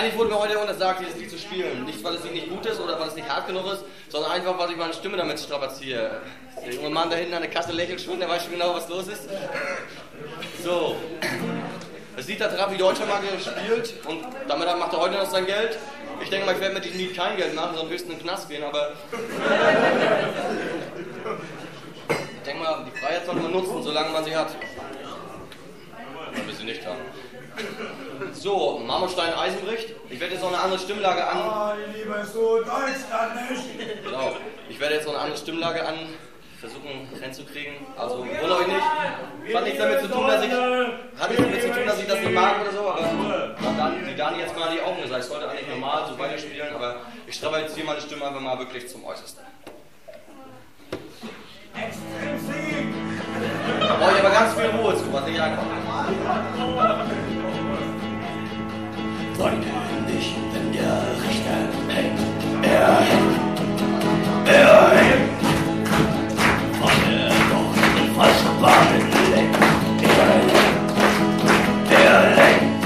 Eigentlich wurde mir heute untersagt, dieses Lied zu spielen. Nicht, weil es nicht gut ist oder weil es nicht hart genug ist, sondern einfach, weil ich meine Stimme damit strapaziere. Der junge Mann da hinten an der Kasse lächelt schon, der weiß schon genau, was los ist. So. Das Lied hat Raffi Deutscher mal gespielt und damit macht er heute noch sein Geld. Ich denke mal, ich werde mit diesem Lied kein Geld machen, sondern höchstens in den Knast gehen, aber... Ich denke mal, die Freiheit sollte man nutzen, solange man sie hat. Oder wir sie nicht haben. So, Marmorstein Eisenbricht. Ich werde jetzt noch eine andere Stimmlage an... Liebes du Deutschland nicht! Genau. Ich werde jetzt noch eine andere Stimmlage versuchen reinzukriegen. Also wundert euch nicht. Hat nichts damit zu tun, dass ich das nicht mag oder so, aber die Dani jetzt mal die Augen gesagt. Ich sollte eigentlich normal so weiterspielen, aber ich strapaziere meine Stimme einfach mal wirklich zum Äußersten. Extrem! Da brauche ich aber ganz viel Ruhe zu, was nicht einfach. Weine nicht, wenn der Richter hängt. Er hängt. Er hängt. Weil er doch die falschen Bahnen lenkt. Er lenkt.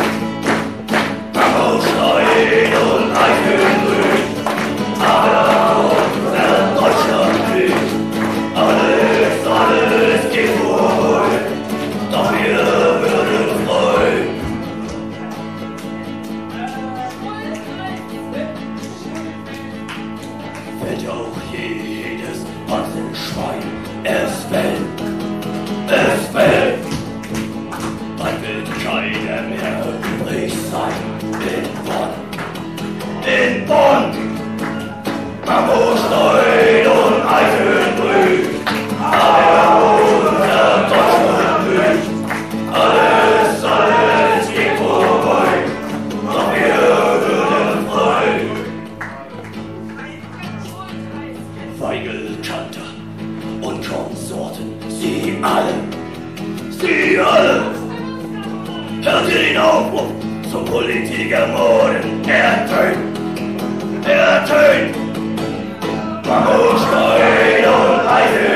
Hammerstein und Eichengrün. Aber unser Deutschland blüht. Alles geht vorbei. Doch wir würden frei. Fällt auch jedes Schwein, es fällt, dann wird keiner mehr übrig sein in Bonn, Marmorstein und Eisenbrüch, aber unser Deutschland blüht, alles geht vorbei, doch wir würden frei. Weigel, Kanter und Konsorten, sie alle, hört ihr den Aufruf zum Politikermorden, ertönt, Marmorstein und Eisen.